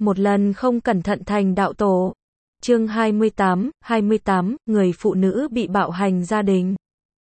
một lần không cẩn thận thành đạo tổ. Chương 28, người phụ nữ bị bạo hành gia đình.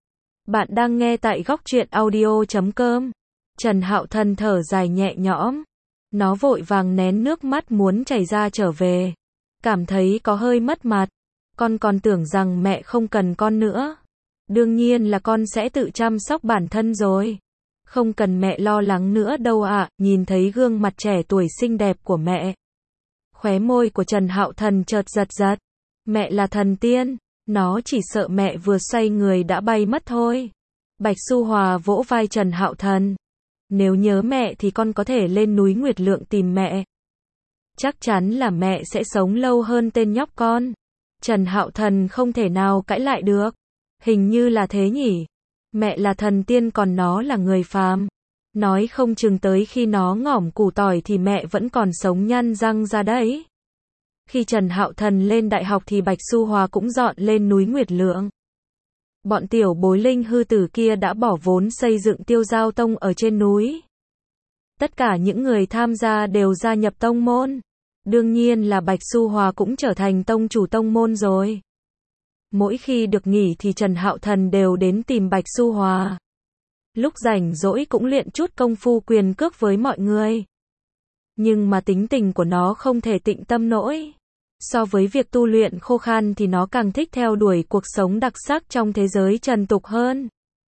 Bạn đang nghe tại góc truyện audio.com. Trần Hạo Thần thở dài nhẹ nhõm. Nó vội vàng nén nước mắt muốn chảy ra trở về. Cảm thấy có hơi mất mặt. Con còn tưởng rằng mẹ không cần con nữa. Đương nhiên là con sẽ tự chăm sóc bản thân rồi. Không cần mẹ lo lắng nữa đâu ạ. Nhìn thấy gương mặt trẻ tuổi xinh đẹp của mẹ. Khóe môi của Trần Hạo Thần chợt giật giật. Mẹ là thần tiên. Nó chỉ sợ mẹ vừa xoay người đã bay mất thôi. Bạch Xu Hòa vỗ vai Trần Hạo Thần. Nếu nhớ mẹ thì con có thể lên núi Nguyệt Lượng tìm mẹ. Chắc chắn là mẹ sẽ sống lâu hơn tên nhóc con. Trần Hạo Thần không thể nào cãi lại được. Hình như là thế nhỉ. Mẹ là thần tiên còn nó là người phàm. Nói không chừng tới khi nó ngỏm củ tỏi thì mẹ vẫn còn sống nhăn răng ra đấy. Khi Trần Hạo Thần lên đại học thì Bạch Xu Hòa cũng dọn lên núi Nguyệt Lượng. Bọn tiểu bối linh hư tử kia đã bỏ vốn xây dựng Tiêu Giao Tông ở trên núi. Tất cả những người tham gia đều gia nhập tông môn. Đương nhiên là Bạch Xu Hòa cũng trở thành tông chủ tông môn rồi. Mỗi khi được nghỉ thì Trần Hạo Thần đều đến tìm Bạch Xu Hòa. Lúc rảnh rỗi cũng luyện chút công phu quyền cước với mọi người. Nhưng mà tính tình của nó không thể tịnh tâm nổi. So với việc tu luyện khô khan thì nó càng thích theo đuổi cuộc sống đặc sắc trong thế giới trần tục hơn.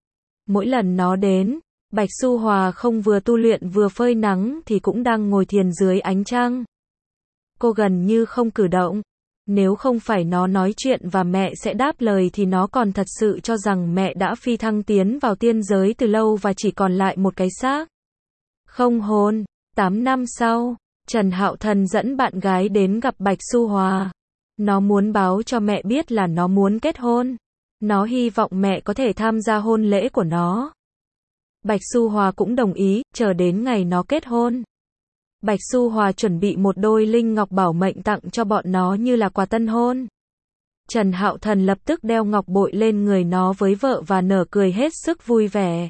Mỗi lần nó đến, Bạch Xu Hòa không vừa tu luyện vừa phơi nắng thì cũng đang ngồi thiền dưới ánh trăng. Cô gần như không cử động. Nếu không phải nó nói chuyện và mẹ sẽ đáp lời thì nó còn thật sự cho rằng mẹ đã phi thăng tiến vào tiên giới từ lâu và chỉ còn lại một cái xác không hồn. 8 năm sau, Trần Hạo Thần dẫn bạn gái đến gặp Bạch Xu Hòa. Nó muốn báo cho mẹ biết là nó muốn kết hôn. Nó hy vọng mẹ có thể tham gia hôn lễ của nó. Bạch Xu Hòa cũng đồng ý, chờ đến ngày nó kết hôn. Bạch Xu Hòa chuẩn bị một đôi linh ngọc bảo mệnh tặng cho bọn nó như là quà tân hôn. Trần Hạo Thần lập tức đeo ngọc bội lên người nó với vợ và nở cười hết sức vui vẻ.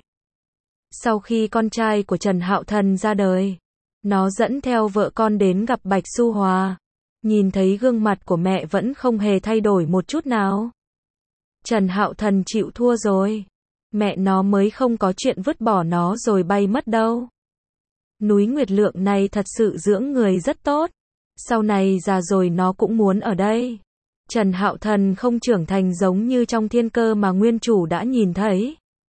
Sau khi con trai của Trần Hạo Thần ra đời, nó dẫn theo vợ con đến gặp Bạch Xu Hòa. Nhìn thấy gương mặt của mẹ vẫn không hề thay đổi một chút nào. Trần Hạo Thần chịu thua rồi. Mẹ nó mới không có chuyện vứt bỏ nó rồi bay mất đâu. Núi Nguyệt Lượng này thật sự dưỡng người rất tốt. Sau này già rồi nó cũng muốn ở đây. Trần Hạo Thần không trưởng thành giống như trong thiên cơ mà nguyên chủ đã nhìn thấy.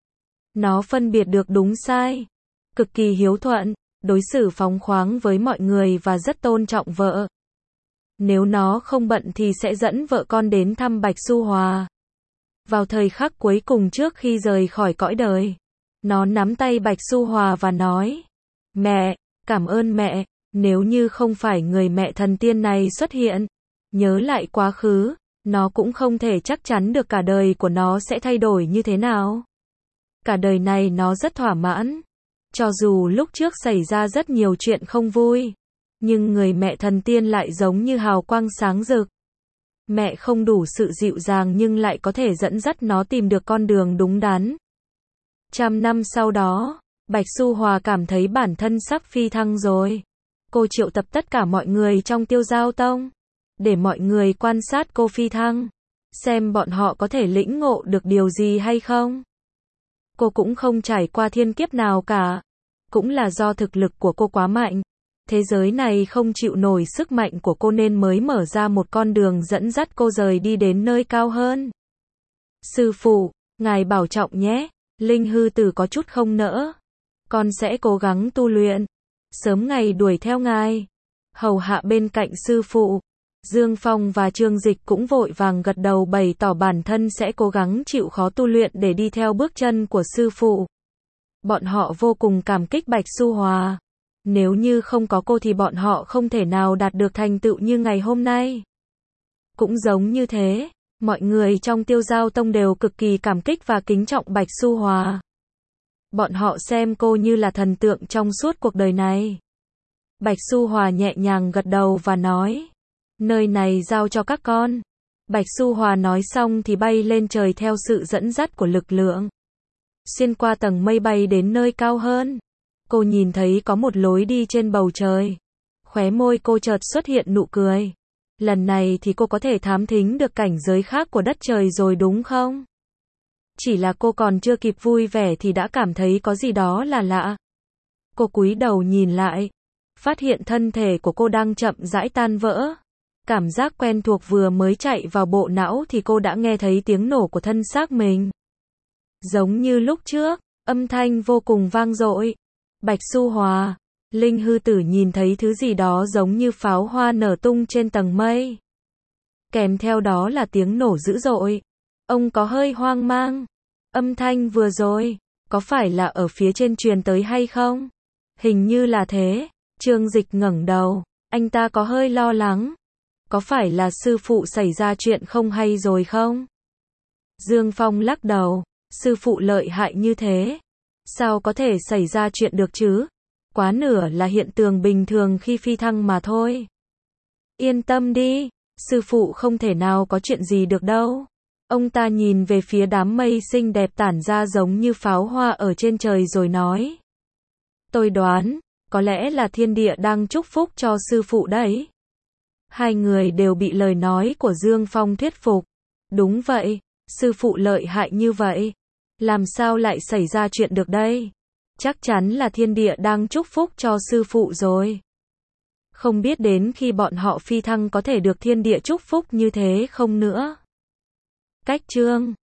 Nó phân biệt được đúng sai. Cực kỳ hiếu thuận, đối xử phóng khoáng với mọi người và rất tôn trọng vợ. Nếu nó không bận thì sẽ dẫn vợ con đến thăm Bạch Xu Hòa. Vào thời khắc cuối cùng trước khi rời khỏi cõi đời, nó nắm tay Bạch Xu Hòa và nói: Mẹ, cảm ơn mẹ, nếu như không phải người mẹ thần tiên này xuất hiện, nhớ lại quá khứ, nó cũng không thể chắc chắn được cả đời của nó sẽ thay đổi như thế nào. Cả đời này nó rất thỏa mãn. Cho dù lúc trước xảy ra rất nhiều chuyện không vui, nhưng người mẹ thần tiên lại giống như hào quang sáng rực. Mẹ không đủ sự dịu dàng nhưng lại có thể dẫn dắt nó tìm được con đường đúng đắn. 100 năm sau đó, Bạch Xu Hòa cảm thấy bản thân sắp phi thăng rồi. Cô triệu tập tất cả mọi người trong Tiêu Giao Tông, để mọi người quan sát cô phi thăng, xem bọn họ có thể lĩnh ngộ được điều gì hay không. Cô cũng không trải qua thiên kiếp nào cả. Cũng là do thực lực của cô quá mạnh. Thế giới này không chịu nổi sức mạnh của cô nên mới mở ra một con đường dẫn dắt cô rời đi đến nơi cao hơn. Sư phụ, ngài bảo trọng nhé. Linh hư tử có chút không nỡ. Con sẽ cố gắng tu luyện. Sớm ngày đuổi theo ngài. Hầu hạ bên cạnh sư phụ. Dương Phong và Trương Dịch cũng vội vàng gật đầu bày tỏ bản thân sẽ cố gắng chịu khó tu luyện để đi theo bước chân của sư phụ. Bọn họ vô cùng cảm kích Bạch Xu Hòa. Nếu như không có cô thì bọn họ không thể nào đạt được thành tựu như ngày hôm nay. Cũng giống như thế, mọi người trong Tiêu Giao Tông đều cực kỳ cảm kích và kính trọng Bạch Xu Hòa. Bọn họ xem cô như là thần tượng trong suốt cuộc đời này. Bạch Xu Hòa nhẹ nhàng gật đầu và nói: Nơi này giao cho các con. Bạch Xu Hòa nói xong thì bay lên trời theo sự dẫn dắt của lực lượng. Xuyên qua tầng mây bay đến nơi cao hơn. Cô nhìn thấy có một lối đi trên bầu trời. Khóe môi cô chợt xuất hiện nụ cười. Lần này thì cô có thể thám thính được cảnh giới khác của đất trời rồi đúng không? Chỉ là cô còn chưa kịp vui vẻ thì đã cảm thấy có gì đó là lạ. Cô cúi đầu nhìn lại, phát hiện thân thể của cô đang chậm rãi tan vỡ. Cảm giác quen thuộc vừa mới chạy vào bộ não thì cô đã nghe thấy tiếng nổ của thân xác mình. Giống như lúc trước, âm thanh vô cùng vang dội. Bạch Xu Hòa, Linh Hư Tử nhìn thấy thứ gì đó giống như pháo hoa nở tung trên tầng mây. Kèm theo đó là tiếng nổ dữ dội. Ông có hơi hoang mang. Âm thanh vừa rồi, có phải là ở phía trên truyền tới hay không? Hình như là thế. Trương Dịch ngẩng đầu, anh ta có hơi lo lắng. Có phải là sư phụ xảy ra chuyện không hay rồi không? Dương Phong lắc đầu, sư phụ lợi hại như thế, sao có thể xảy ra chuyện được chứ? Quá nửa là hiện tượng bình thường khi phi thăng mà thôi. Yên tâm đi, sư phụ không thể nào có chuyện gì được đâu. Ông ta nhìn về phía đám mây xinh đẹp tản ra giống như pháo hoa ở trên trời rồi nói. Tôi đoán, có lẽ là thiên địa đang chúc phúc cho sư phụ đấy. Hai người đều bị lời nói của Dương Phong thuyết phục. Đúng vậy, sư phụ lợi hại như vậy. Làm sao lại xảy ra chuyện được đây? Chắc chắn là thiên địa đang chúc phúc cho sư phụ rồi. Không biết đến khi bọn họ phi thăng có thể được thiên địa chúc phúc như thế không nữa. Cách chương